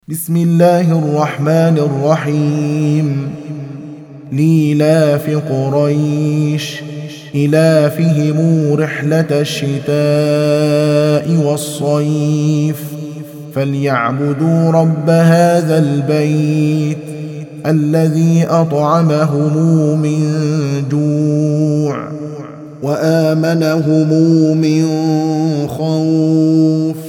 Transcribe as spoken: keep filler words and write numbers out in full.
بسم الله الرحمن الرحيم لإيلاف قريش إيلافهم رحلة الشتاء والصيف فليعبدوا رب هذا البيت الذي أطعمهم من جوع وآمنهم من خوف